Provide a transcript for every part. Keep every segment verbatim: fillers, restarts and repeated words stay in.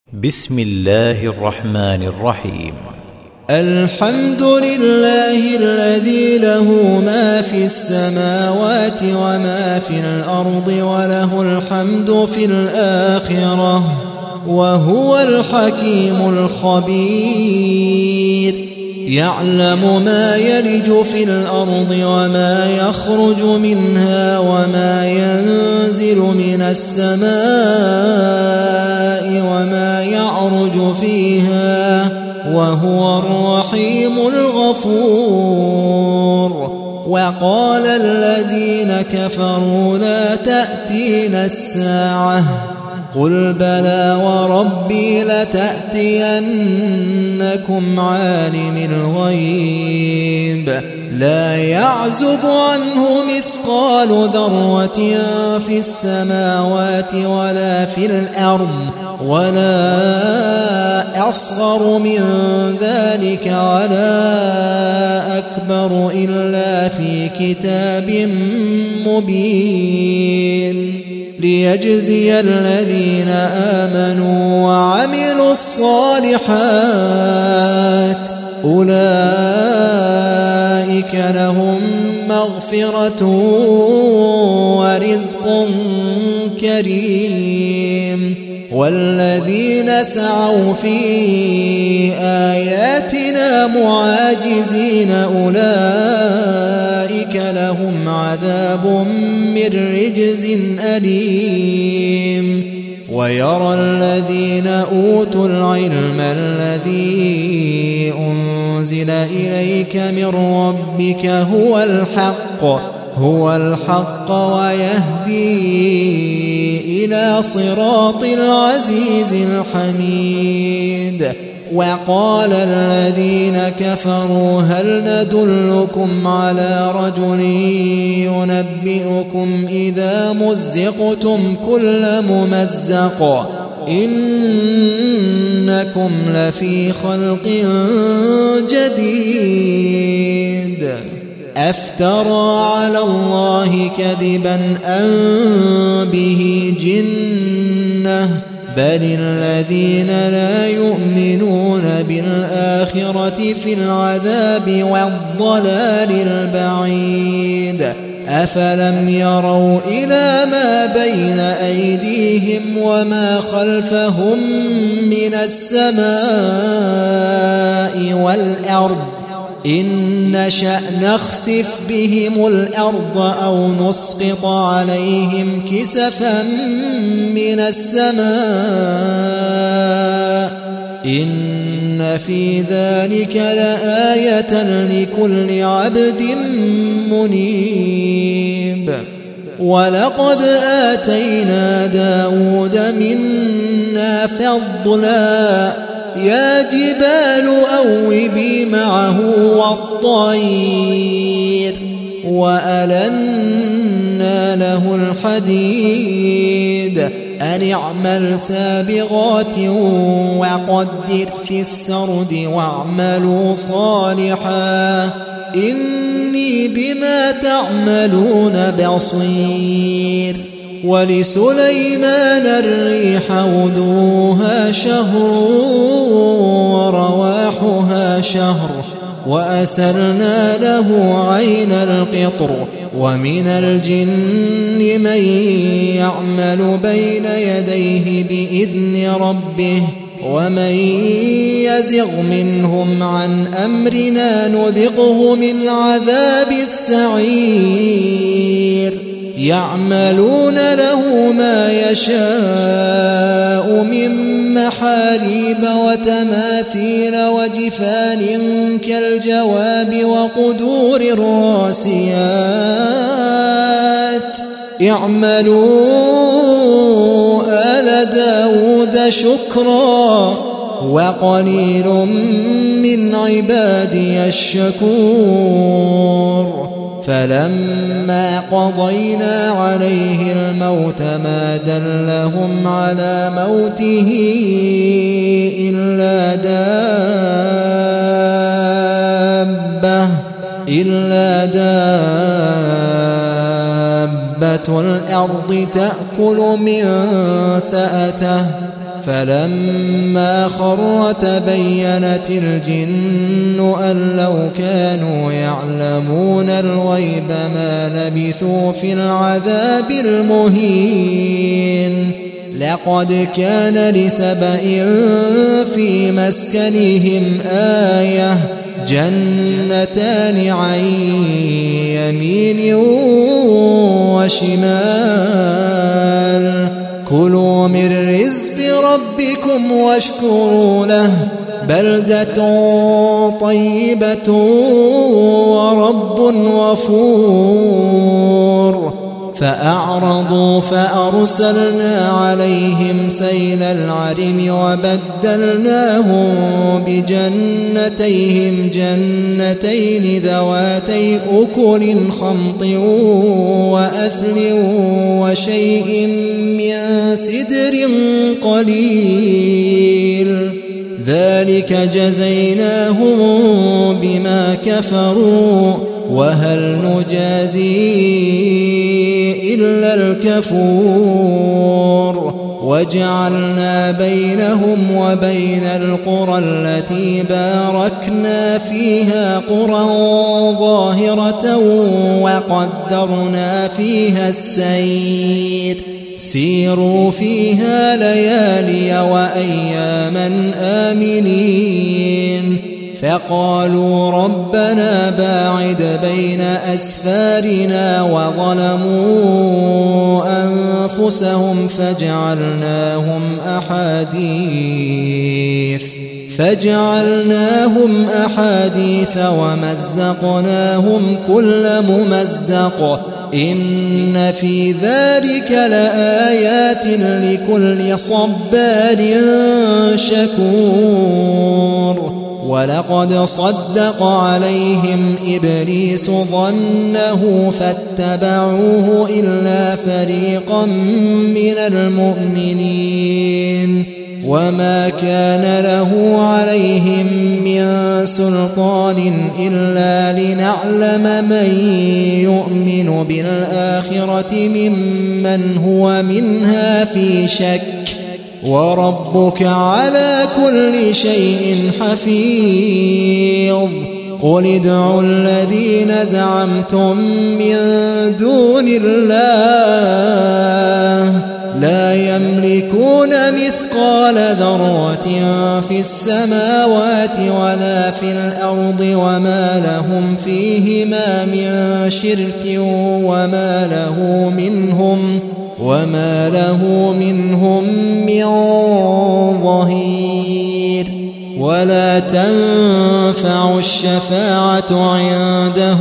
بسم الله الرحمن الرحيم. الحمد لله الذي له ما في السماوات وما في الأرض وله الحمد في الآخرة وهو الحكيم الخبير. يعلم ما يلج في الأرض وما يخرج منها وما ينزل من السماء وما يعرج فيها وهو الرحيم الغفور. وقال الذين كفروا لا تأتينا الساعة قل بلى وربي لتأتينكم عالم الغيب لا يعزب عنه مثقال ذرة في السماوات ولا في الأرض ولا أصغر من ذلك ولا أكبر إلا في كتاب مبين ليجزي الذين آمنوا وعملوا الصالحات أولئك لهم مغفرة ورزق كريم. والذين سعوا في آياتنا معاجزين أولئك لهم عذاب من رجز أليم. ويرى الذين أوتوا العلم الذي أنزل إليك من ربك هو الحق هو الحق ويهدي إلى صراط العزيز الحميد. وقال الذين كفروا هل ندلكم على رجل ينبئكم إذا مزقتم كل ممزق إنكم لفي خلق جديد أفترى على الله كذبا أم به جنة بل الذين لا يؤمنون بالآخرة في العذاب والضلال البعيد. أفلم يروا إلى ما بين أيديهم وما خلفهم من السماء والأرض إن نشأ نخسف بهم الأرض أو نسقط عليهم كسفا من السماء إن في ذلك لآية لكل عبد منيب. ولقد آتينا داود منا فضلا يا جبال أوبي معه والطير وألنا له الحديد أن اعمل سابغات وقدر في السرد واعملوا صالحا إني بما تعملون بصير. ولسليمان الريح غدوها شهر ورواحها شهر وأسرنا له عين القطر. ومن الجن من يعمل بين يديه بإذن ربه ومن يزغ منهم عن أمرنا نذقه من عذاب السعير. يعملون له ما يشاء من محاريب وتماثيل وجفان كالجواب وقدور الراسيات. اعملوا آل داود شكرا وقليل من عبادي الشكور. فلما قضينا عليه الموت ما دلهم على موته إلا دابة إلا دابة الأرض تأكل من سأته فلما خر تبينت الجن أن لو كانوا يعلمون الغيب ما لبثوا في العذاب المهين لقد كان لسبإ في مسكنهم آية جنتان عن يمين وشمال كلوا من رزق ربكم واشكروا له بلدة طيبة ورب غفور فأعرضوا فأرسلنا عليهم سيل العرم وبدلناهم بجنتيهم جنتين ذواتي أكل خمط وأثل وشيء من سدر قليل ذلك جزيناهم بما كفروا وهل نجازي إلا الكفور وجعلنا بينهم وبين القرى التي باركنا فيها قرى ظاهرة وقدرنا فيها السير سيروا فيها ليالي وأياما آمنين فقالوا ربنا باعد بين أسفارنا وظلموا أنفسهم فجعلناهم أحاديث فجعلناهم أحاديث ومزقناهم كل ممزق إن في ذلك لآيات لكل صبار شكور ولقد صدق عليهم إبليس ظنه فاتبعوه إلا فريقا من المؤمنين وما كان له عليهم من سلطان إلا لنعلم من يؤمن بالآخرة ممن هو منها في شك وربك على كل شيء حفيظ قل ادعوا الذين زعمتم من دون الله لا يملكون مثقال ذرة في السماوات ولا في الأرض وما لهم فيهما من شرك وما له منهم وما له منهم من ظهير ولا تنفع الشفاعة عنده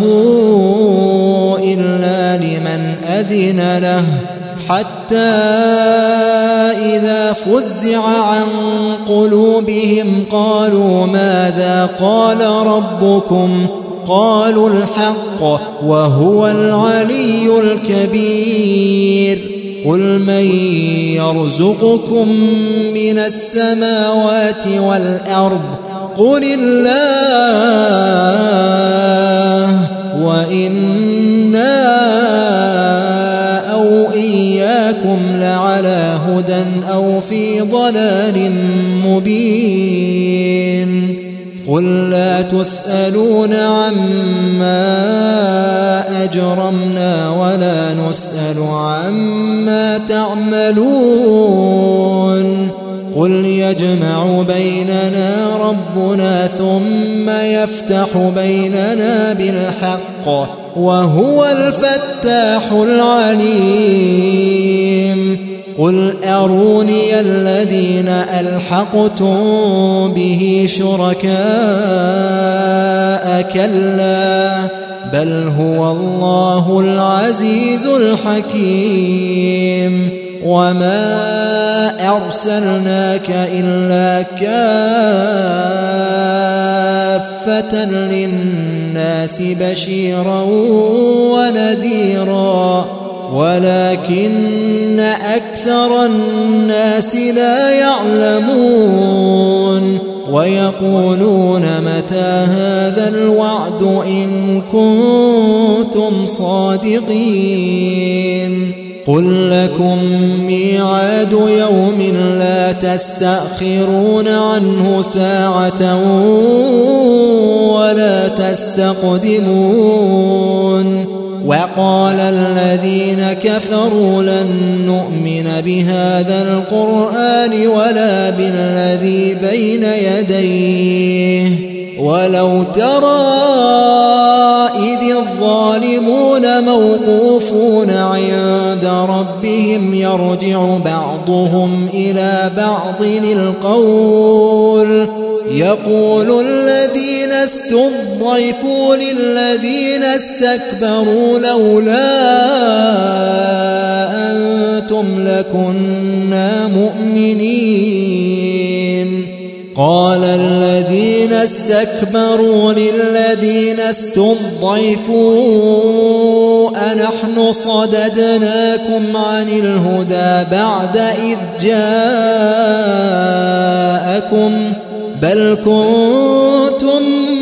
إلا لمن أذن له حتى إذا فزع عن قلوبهم قالوا ماذا قال ربكم قالوا الحق وهو العلي الكبير قل من يرزقكم من السماوات والأرض قل الله وإنا أو إياكم لعلى هدى أو في ضلال مبين قل لا تسألون عما أجرمنا ولا نسأل عما تعملون قل يجمع بيننا ربنا ثم يفتح بيننا بالحق وهو الفتاح العليم قل أروني الذين ألحقتم به شركاء كلا بل هو الله العزيز الحكيم وما أرسلناك إلا كافة للناس بشيرا ونذيرا ولكن أكثر الناس لا يعلمون ويقولون متى هذا الوعد إن كنتم صادقين قل لكم ميعاد يوم لا تستأخرون عنه ساعة ولا تستقدمون وقال الذين كفروا لن نؤمن بهذا القرآن ولا بالذي بين يديه ولو ترى إذ الظالمون موقوفون عند ربهم يرجع بعضهم إلى بعض القول يقول الذين استضعفوا للذين استكبروا لولا أنتم لكنا مؤمنين قال الذين استكبروا للذين استضعفوا أنحن صددناكم عن الهدى بعد إذ جاءكم بل كنتم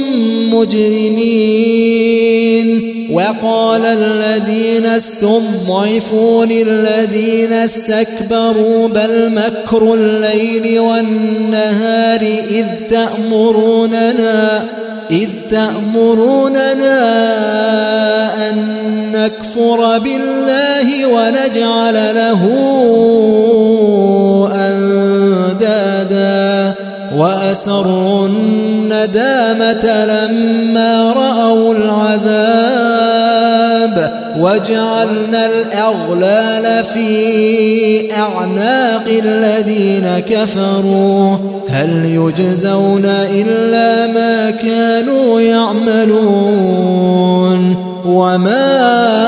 مجرمين وقال الذين استضعفوا للذين استكبروا بل مكر الليل والنهار إذ تأمروننا إذ تأمروننا أن نكفر بالله ونجعل له أندادا وأسروا الندامة لما رأوا العذاب وجعلنا الأغلال في أعناق الذين كفروا هل يجزون إلا ما كانوا يعملون وما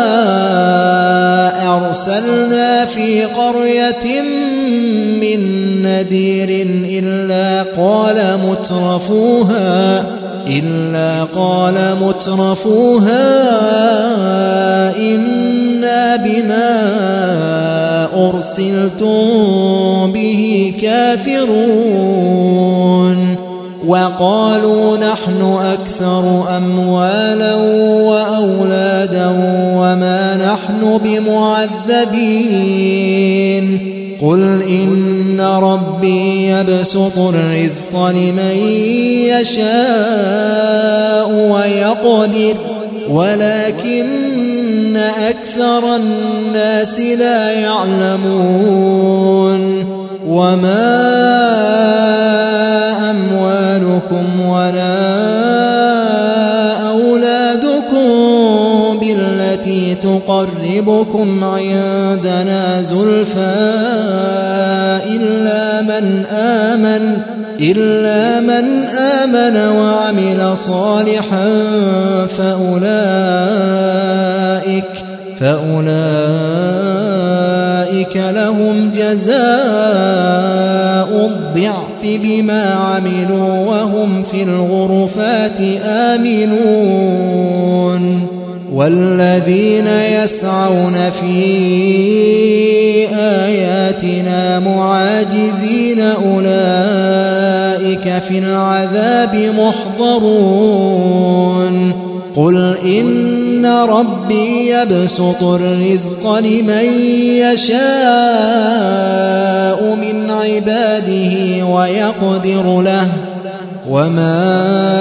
أرسلنا في قرية من نذير إلا قال مترفوها إلا قال مترفوها إنا بما أرسلتم به كافرون وقالوا نحن أكثر أموالا وأولادا وما نحن بمعذبين قل إن ربي يبسط الرزق لمن يشاء ويقدر ولكن أكثر الناس لا يعلمون وما أموالكم ولا أولادكم بالتي تقربكم عندنا زلفى إلا من آمن إلا من آمن وعمل صالحا فأولئك فأولئك لهم جزاء الضعف بما عملوا وهم في الغرفات آمنون والذين يسعون في آياتنا معاجزين أولئك في العذاب محضرون قل إن ربي يبسط الرزق لمن يشاء من عباده ويقدر له وما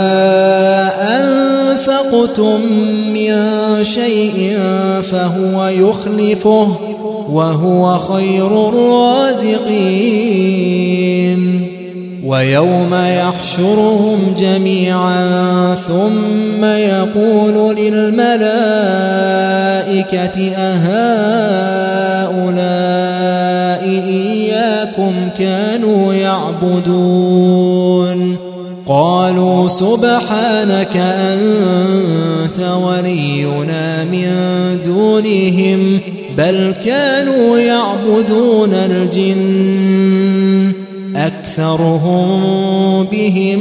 أنفقتم من شيء فهو يخلفه وهو خير الرازقين ويوم يحشرهم جميعا ثم يقول للملائكة أهؤلاء إياكم كانوا يعبدون قالوا سبحانك أنت ولينا من دونهم بل كانوا يعبدون الجن أكثرهم بهم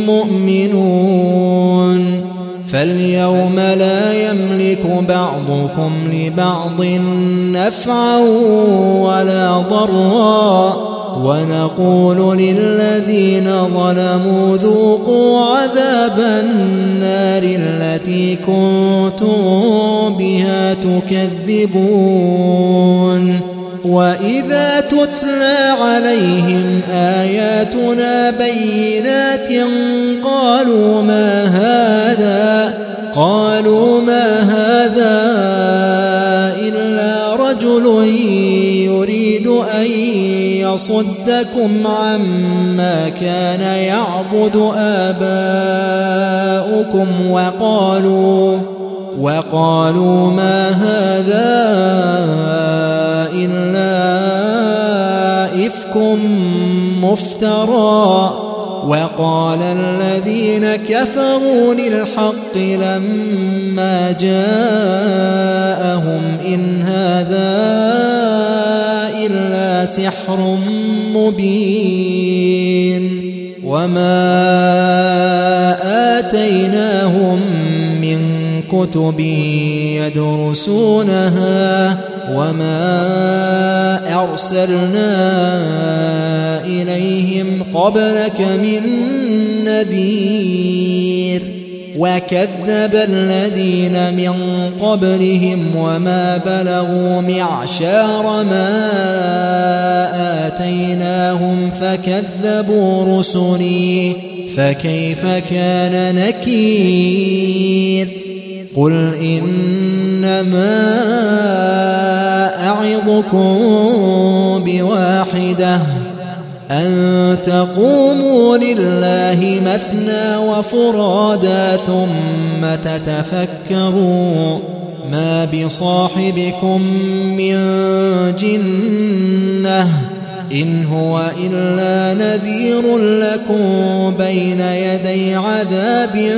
مؤمنون فاليوم لا يملك بعضكم لبعض نفعا ولا ضرا ونقول للذين ظلموا ذوقوا عذاب النار التي كنتم بها تكذبون وإذا تتلى عليهم آياتنا بينات قالوا ما هذا قالوا ما هذا إلا رجل يريد أن يصدكم عما كان يعبد آباؤكم وقالوا وقالوا ما هذا إلا إفك مفترى وقال الذين كفروا للحق لما جاءهم إن هذا إلا سحر مبين وما آتيناهم من كتب يدرسونها وما أرسلنا إليهم قبلك من نذير وكذب الذين من قبلهم وما بلغوا معشار ما آتيناهم فكذبوا رسلي فكيف كان نكير قل إنما أعظكم بواحدة أن تقوموا لله مثنى وفرادا ثم تتفكروا ما بصاحبكم من جنة إن هو إلا نذير لكم بين يدي عذاب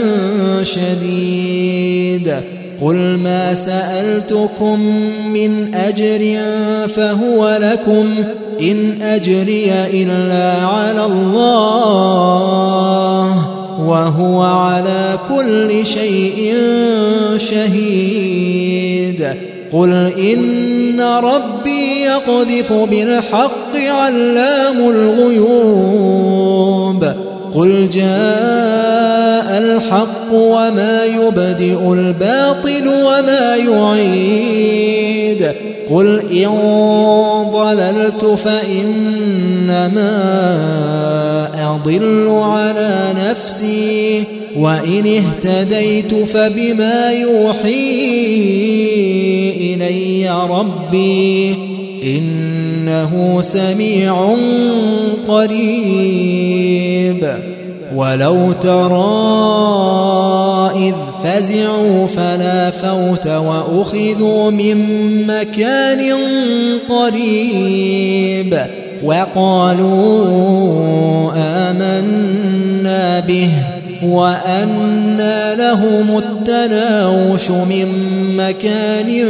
شديد قل ما سألتكم من أجر فهو لكم إن أجري إلا على الله وهو على كل شيء شهيد قل إن ربي يقذف بالحق علام الغيوب قل جاء الحق وما يبدئ الباطل وما يعيد قل إن ضللت فإنما أضل على نفسي وإن اهتديت فبما يوحي إلي ربي إنه سميع قريب ولو ترى إذ فزعوا فلا فوت وأخذوا من مكان قريب وقالوا آمنا به وأنى لهم التناوش من مكان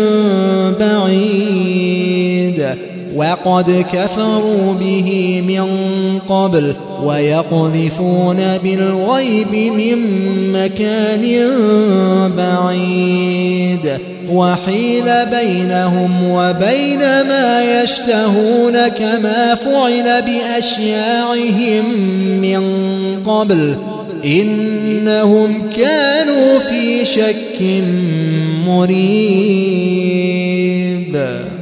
بعيد وقد كفروا به من قبل ويقذفون بالغيب من مكان بعيد وحيل بينهم وبين ما يشتهون كما فعل بأشياعهم من قبل إنهم كانوا في شك مريب.